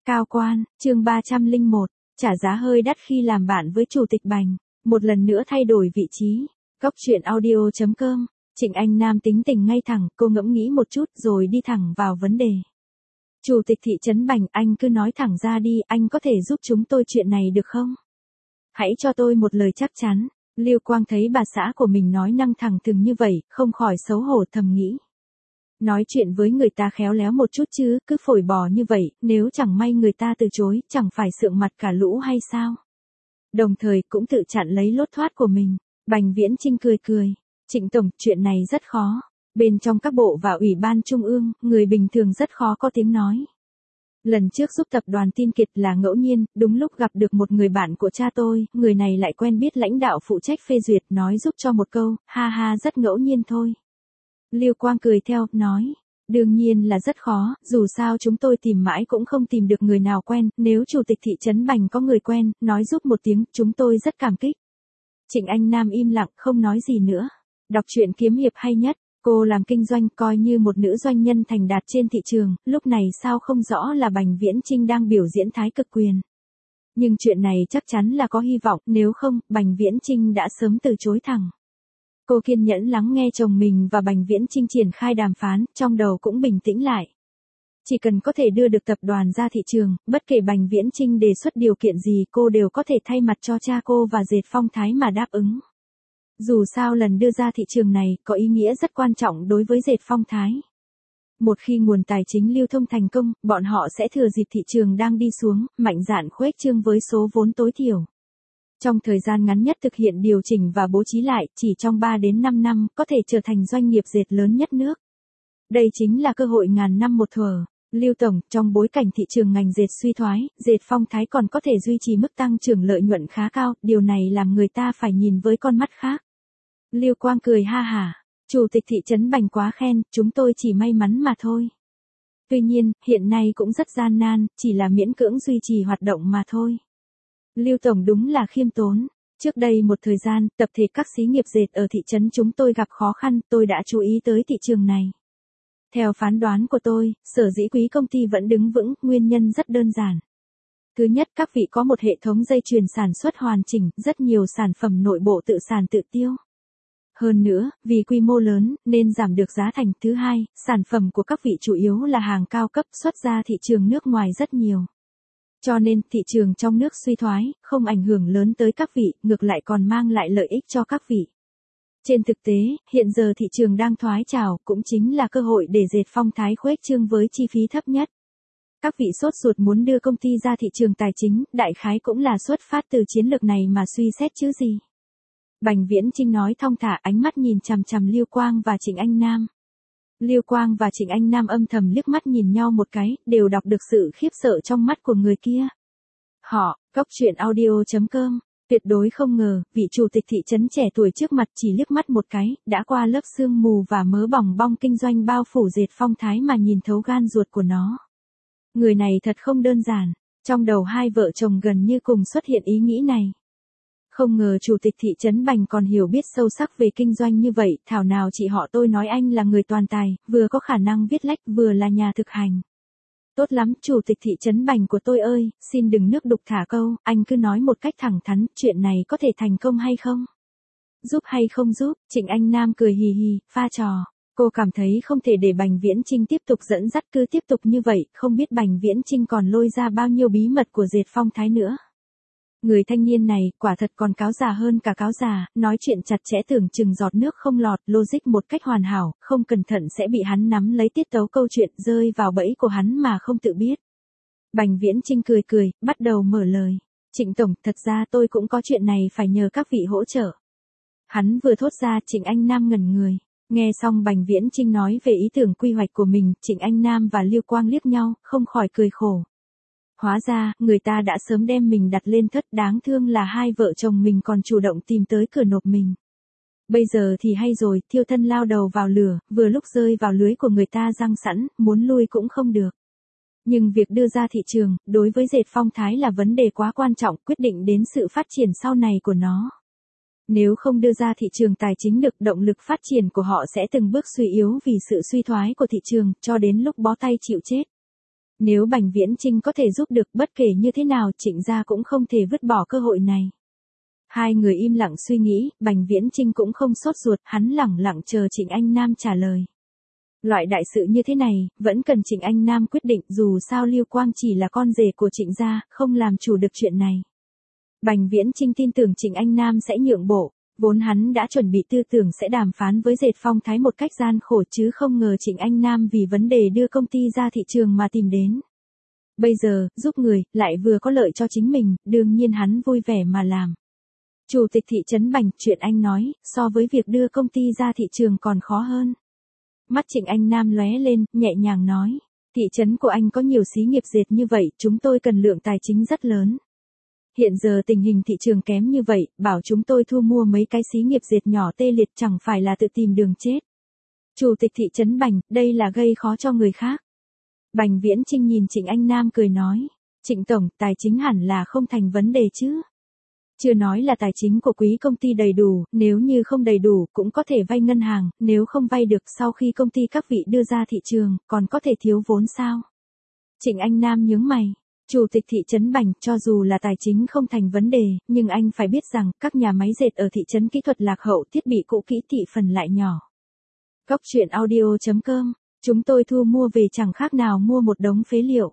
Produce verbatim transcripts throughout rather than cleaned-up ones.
Cao quan, chương ba trăm lẻ một, trả giá hơi đắt khi làm bạn với chủ tịch Bành. Một lần nữa thay đổi vị trí. Góc truyện audio chấm com. Trịnh Anh Nam tính tình ngay thẳng, cô ngẫm nghĩ một chút rồi đi thẳng vào vấn đề. Chủ tịch thị trấn Bành, anh cứ nói thẳng ra đi, anh có thể giúp chúng tôi chuyện này được không? Hãy cho tôi một lời chắc chắn. Lưu Quang thấy bà xã của mình nói năng thẳng thừng như vậy, không khỏi xấu hổ thầm nghĩ. Nói chuyện với người ta khéo léo một chút chứ, cứ phổi bò như vậy, nếu chẳng may người ta từ chối, chẳng phải sượng mặt cả lũ hay sao? Đồng thời cũng tự chặn lấy lốt thoát của mình. Bành Viễn Chinh cười cười. Trịnh Tổng, chuyện này rất khó. Bên trong các bộ và ủy ban trung ương, người bình thường rất khó có tiếng nói. Lần trước giúp tập đoàn Tin Kiệt là ngẫu nhiên, đúng lúc gặp được một người bạn của cha tôi, người này lại quen biết lãnh đạo phụ trách phê duyệt, nói giúp cho một câu, ha ha rất ngẫu nhiên thôi. Lưu Quang cười theo, nói, đương nhiên là rất khó, dù sao chúng tôi tìm mãi cũng không tìm được người nào quen, nếu chủ tịch thị trấn Bành có người quen, nói giúp một tiếng, chúng tôi rất cảm kích. Trịnh Anh Nam im lặng, không nói gì nữa. Đọc truyện kiếm hiệp hay nhất, cô làm kinh doanh coi như một nữ doanh nhân thành đạt trên thị trường, lúc này sao không rõ là Bành Viễn Chinh đang biểu diễn thái cực quyền. Nhưng chuyện này chắc chắn là có hy vọng, nếu không, Bành Viễn Chinh đã sớm từ chối thẳng. Cô kiên nhẫn lắng nghe chồng mình và Bành Viễn Chinh triển khai đàm phán, trong đầu cũng bình tĩnh lại. Chỉ cần có thể đưa được tập đoàn ra thị trường, bất kể Bành Viễn Chinh đề xuất điều kiện gì cô đều có thể thay mặt cho cha cô và Dệt Phong Thái mà đáp ứng. Dù sao lần đưa ra thị trường này có ý nghĩa rất quan trọng đối với Dệt Phong Thái. Một khi nguồn tài chính lưu thông thành công, bọn họ sẽ thừa dịp thị trường đang đi xuống, mạnh dạn khuếch trương với số vốn tối thiểu. Trong thời gian ngắn nhất thực hiện điều chỉnh và bố trí lại, chỉ trong ba đến năm năm, có thể trở thành doanh nghiệp dệt lớn nhất nước. Đây chính là cơ hội ngàn năm một thuở. Lưu Tổng, trong bối cảnh thị trường ngành dệt suy thoái, Dệt Phong Thái còn có thể duy trì mức tăng trưởng lợi nhuận khá cao, điều này làm người ta phải nhìn với con mắt khác. Lưu Quang cười ha hả, chủ tịch thị trấn Bành quá khen, chúng tôi chỉ may mắn mà thôi. Tuy nhiên, hiện nay cũng rất gian nan, chỉ là miễn cưỡng duy trì hoạt động mà thôi. Lưu Tổng đúng là khiêm tốn. Trước đây một thời gian, tập thể các xí nghiệp dệt ở thị trấn chúng tôi gặp khó khăn, tôi đã chú ý tới thị trường này. Theo phán đoán của tôi, sở dĩ quý công ty vẫn đứng vững, nguyên nhân rất đơn giản. Thứ nhất, các vị có một hệ thống dây chuyền sản xuất hoàn chỉnh, rất nhiều sản phẩm nội bộ tự sản tự tiêu. Hơn nữa, vì quy mô lớn, nên giảm được giá thành. Thứ hai, sản phẩm của các vị chủ yếu là hàng cao cấp xuất ra thị trường nước ngoài rất nhiều. Cho nên, thị trường trong nước suy thoái, không ảnh hưởng lớn tới các vị, ngược lại còn mang lại lợi ích cho các vị. Trên thực tế, hiện giờ thị trường đang thoái trào, cũng chính là cơ hội để Dệt Phong Thái khuếch trương với chi phí thấp nhất. Các vị sốt ruột muốn đưa công ty ra thị trường tài chính, đại khái cũng là xuất phát từ chiến lược này mà suy xét chứ gì. Bành Viễn Chinh nói thong thả, ánh mắt nhìn chằm chằm Lưu Quang và Trịnh Anh Nam. Lưu Quang và Trịnh Anh Nam âm thầm liếc mắt nhìn nhau một cái, đều đọc được sự khiếp sợ trong mắt của người kia. Họ, góc truyện audio chấm com, tuyệt đối không ngờ, vị chủ tịch thị trấn trẻ tuổi trước mặt chỉ liếc mắt một cái, đã qua lớp sương mù và mớ bòng bong kinh doanh bao phủ Dệt Phong Thái mà nhìn thấu gan ruột của nó. Người này thật không đơn giản, trong đầu hai vợ chồng gần như cùng xuất hiện ý nghĩ này. Không ngờ chủ tịch thị trấn Bành còn hiểu biết sâu sắc về kinh doanh như vậy, thảo nào chị họ tôi nói anh là người toàn tài, vừa có khả năng viết lách vừa là nhà thực hành. Tốt lắm, chủ tịch thị trấn Bành của tôi ơi, xin đừng nước đục thả câu, anh cứ nói một cách thẳng thắn, chuyện này có thể thành công hay không? Giúp hay không giúp? Trịnh Anh Nam cười hì hì, pha trò. Cô cảm thấy không thể để Bành Viễn Chinh tiếp tục dẫn dắt, cứ tiếp tục như vậy, không biết Bành Viễn Chinh còn lôi ra bao nhiêu bí mật của Dệt Phong Thái nữa. Người thanh niên này, quả thật còn cáo già hơn cả cáo già, nói chuyện chặt chẽ tưởng chừng giọt nước không lọt, logic một cách hoàn hảo, không cẩn thận sẽ bị hắn nắm lấy tiết tấu câu chuyện, rơi vào bẫy của hắn mà không tự biết. Bành Viễn Chinh cười cười, bắt đầu mở lời. Trịnh Tổng, thật ra tôi cũng có chuyện này phải nhờ các vị hỗ trợ. Hắn vừa thốt ra, Trịnh Anh Nam ngẩn người. Nghe xong Bành Viễn Chinh nói về ý tưởng quy hoạch của mình, Trịnh Anh Nam và Lưu Quang liếc nhau, không khỏi cười khổ. Hóa ra, người ta đã sớm đem mình đặt lên thất, đáng thương là hai vợ chồng mình còn chủ động tìm tới cửa nộp mình. Bây giờ thì hay rồi, thiêu thân lao đầu vào lửa, vừa lúc rơi vào lưới của người ta răng sẵn, muốn lui cũng không được. Nhưng việc đưa ra thị trường, đối với Dệt Phong Thái là vấn đề quá quan trọng, quyết định đến sự phát triển sau này của nó. Nếu không đưa ra thị trường tài chính được, động lực phát triển của họ sẽ từng bước suy yếu vì sự suy thoái của thị trường, cho đến lúc bó tay chịu chết. Nếu Bành Viễn Chinh có thể giúp được bất kể như thế nào Trịnh gia cũng không thể vứt bỏ cơ hội này. Hai người im lặng suy nghĩ, Bành Viễn Chinh cũng không sốt ruột, hắn lẳng lặng chờ Trịnh Anh Nam trả lời. Loại đại sự như thế này, vẫn cần Trịnh Anh Nam quyết định, dù sao Lưu Quang chỉ là con rể của Trịnh gia, không làm chủ được chuyện này. Bành Viễn Chinh tin tưởng Trịnh Anh Nam sẽ nhượng bộ, vốn hắn đã chuẩn bị tư tưởng sẽ đàm phán với Dệt Phong Thái một cách gian khổ chứ không ngờ Trịnh Anh Nam vì vấn đề đưa công ty ra thị trường mà tìm đến. Bây giờ, giúp người, lại vừa có lợi cho chính mình, đương nhiên hắn vui vẻ mà làm. Chủ tịch thị trấn Bành, chuyện anh nói, so với việc đưa công ty ra thị trường còn khó hơn. Mắt Trịnh Anh Nam lóe lên, nhẹ nhàng nói, thị trấn của anh có nhiều xí nghiệp dệt như vậy, chúng tôi cần lượng tài chính rất lớn. Hiện giờ tình hình thị trường kém như vậy, bảo chúng tôi thu mua mấy cái xí nghiệp dệt nhỏ tê liệt chẳng phải là tự tìm đường chết. Chủ tịch thị trấn Bành, đây là gây khó cho người khác. Bành Viễn Chinh nhìn Trịnh Anh Nam cười nói, Trịnh Tổng, tài chính hẳn là không thành vấn đề chứ. Chưa nói là tài chính của quý công ty đầy đủ, nếu như không đầy đủ cũng có thể vay ngân hàng, nếu không vay được sau khi công ty các vị đưa ra thị trường, còn có thể thiếu vốn sao? Trịnh Anh Nam nhướng mày, Chủ tịch thị trấn Bành, cho dù là tài chính không thành vấn đề, nhưng anh phải biết rằng, các nhà máy dệt ở thị trấn kỹ thuật lạc hậu, thiết bị cũ kỹ thị phần lại nhỏ. Góc truyện audio chấm com, chúng tôi thu mua về chẳng khác nào mua một đống phế liệu.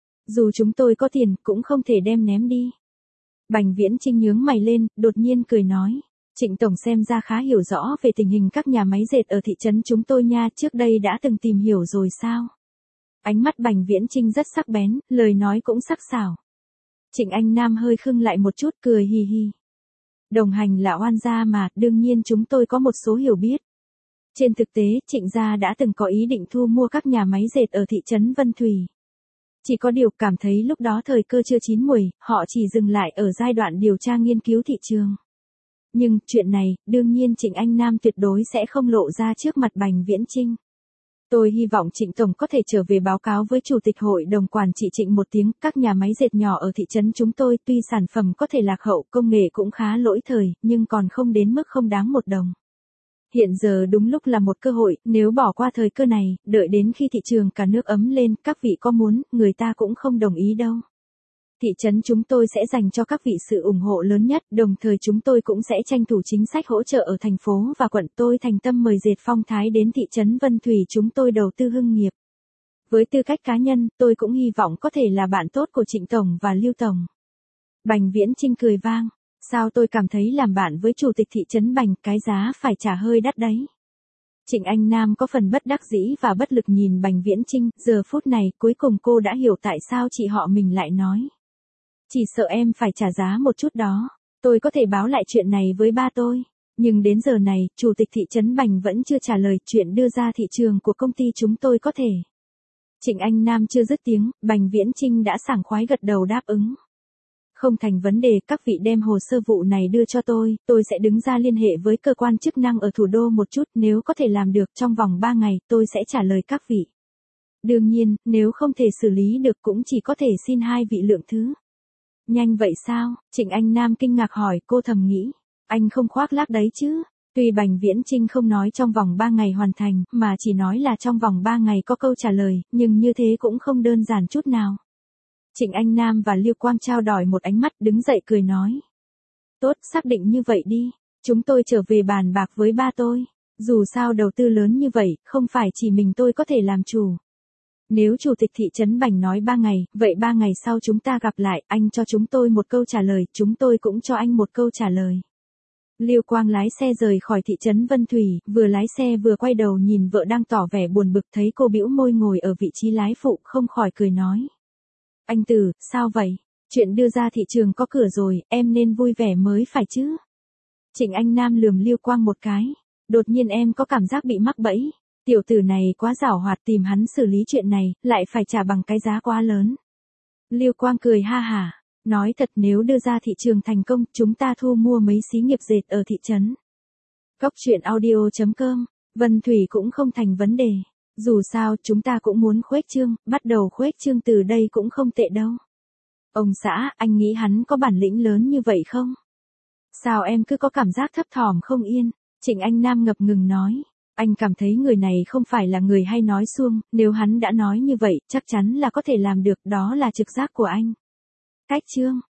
Dù chúng tôi có tiền, cũng không thể đem ném đi. Bành Viễn Chinh nhướng mày lên, đột nhiên cười nói, Trịnh Tổng xem ra khá hiểu rõ về tình hình các nhà máy dệt ở thị trấn chúng tôi nha, trước đây đã từng tìm hiểu rồi sao? Ánh mắt Bành Viễn Chinh rất sắc bén, lời nói cũng sắc sảo. Trịnh Anh Nam hơi khưng lại một chút, cười hì hì. Đồng hành là oan gia mà, đương nhiên chúng tôi có một số hiểu biết. Trên thực tế, Trịnh gia đã từng có ý định thu mua các nhà máy dệt ở thị trấn Vân Thủy. Chỉ có điều cảm thấy lúc đó thời cơ chưa chín muồi, họ chỉ dừng lại ở giai đoạn điều tra nghiên cứu thị trường. Nhưng, chuyện này, đương nhiên Trịnh Anh Nam tuyệt đối sẽ không lộ ra trước mặt Bành Viễn Chinh. Tôi hy vọng Trịnh Tổng có thể trở về báo cáo với Chủ tịch Hội đồng Quản trị Trịnh một tiếng, các nhà máy dệt nhỏ ở thị trấn chúng tôi tuy sản phẩm có thể lạc hậu, công nghệ cũng khá lỗi thời, nhưng còn không đến mức không đáng một đồng. Hiện giờ đúng lúc là một cơ hội, nếu bỏ qua thời cơ này, đợi đến khi thị trường cả nước ấm lên, các vị có muốn, người ta cũng không đồng ý đâu. Thị trấn chúng tôi sẽ dành cho các vị sự ủng hộ lớn nhất, đồng thời chúng tôi cũng sẽ tranh thủ chính sách hỗ trợ ở thành phố và quận. Tôi thành tâm mời Dệt Phong Thái đến thị trấn Vân Thủy chúng tôi đầu tư hưng nghiệp. Với tư cách cá nhân, tôi cũng hy vọng có thể là bạn tốt của Trịnh Tổng và Lưu Tổng. Bành Viễn Chinh cười vang. Sao tôi cảm thấy làm bạn với Chủ tịch thị trấn Bành, cái giá phải trả hơi đắt đấy. Trịnh Anh Nam có phần bất đắc dĩ và bất lực nhìn Bành Viễn Chinh, giờ phút này cuối cùng cô đã hiểu tại sao chị họ mình lại nói. Chỉ sợ em phải trả giá một chút đó, tôi có thể báo lại chuyện này với ba tôi. Nhưng đến giờ này, Chủ tịch thị trấn Bành vẫn chưa trả lời chuyện đưa ra thị trường của công ty chúng tôi có thể. Trịnh Anh Nam chưa dứt tiếng, Bành Viễn Chinh đã sảng khoái gật đầu đáp ứng. Không thành vấn đề, các vị đem hồ sơ vụ này đưa cho tôi, tôi sẽ đứng ra liên hệ với cơ quan chức năng ở thủ đô một chút, nếu có thể làm được trong vòng ba ngày, tôi sẽ trả lời các vị. Đương nhiên, nếu không thể xử lý được cũng chỉ có thể xin hai vị lượng thứ. Nhanh vậy sao? Trịnh Anh Nam kinh ngạc hỏi, cô thầm nghĩ, anh không khoác lác đấy chứ? Tuy Bành Viễn Chinh không nói trong vòng ba ngày hoàn thành, mà chỉ nói là trong vòng ba ngày có câu trả lời, nhưng như thế cũng không đơn giản chút nào. Trịnh Anh Nam và Lưu Quang trao đổi một ánh mắt, đứng dậy cười nói. Tốt, xác định như vậy đi. Chúng tôi trở về bàn bạc với ba tôi. Dù sao đầu tư lớn như vậy, không phải chỉ mình tôi có thể làm chủ. Nếu Chủ tịch thị trấn Bành nói ba ngày, vậy ba ngày sau chúng ta gặp lại, anh cho chúng tôi một câu trả lời, chúng tôi cũng cho anh một câu trả lời. Lưu Quang lái xe rời khỏi thị trấn Vân Thủy, vừa lái xe vừa quay đầu nhìn vợ đang tỏ vẻ buồn bực, thấy cô bĩu môi ngồi ở vị trí lái phụ, không khỏi cười nói. Anh Tử, sao vậy? Chuyện đưa ra thị trường có cửa rồi, em nên vui vẻ mới phải chứ. Trịnh Anh Nam lườm Lưu Quang một cái. Đột nhiên em có cảm giác bị mắc bẫy. Tiểu tử này quá giảo hoạt, tìm hắn xử lý chuyện này, lại phải trả bằng cái giá quá lớn. Lưu Quang cười ha hả. Nói thật, nếu đưa ra thị trường thành công, chúng ta thu mua mấy xí nghiệp dệt ở thị trấn. Góc truyện audio chấm com, Vân Thủy cũng không thành vấn đề. Dù sao, chúng ta cũng muốn khuếch trương, bắt đầu khuếch trương từ đây cũng không tệ đâu. Ông xã, anh nghĩ hắn có bản lĩnh lớn như vậy không? Sao em cứ có cảm giác thấp thỏm không yên? Trịnh Anh Nam ngập ngừng nói. Anh cảm thấy người này không phải là người hay nói suông, nếu hắn đã nói như vậy, chắc chắn là có thể làm được, đó là trực giác của anh. Cách chương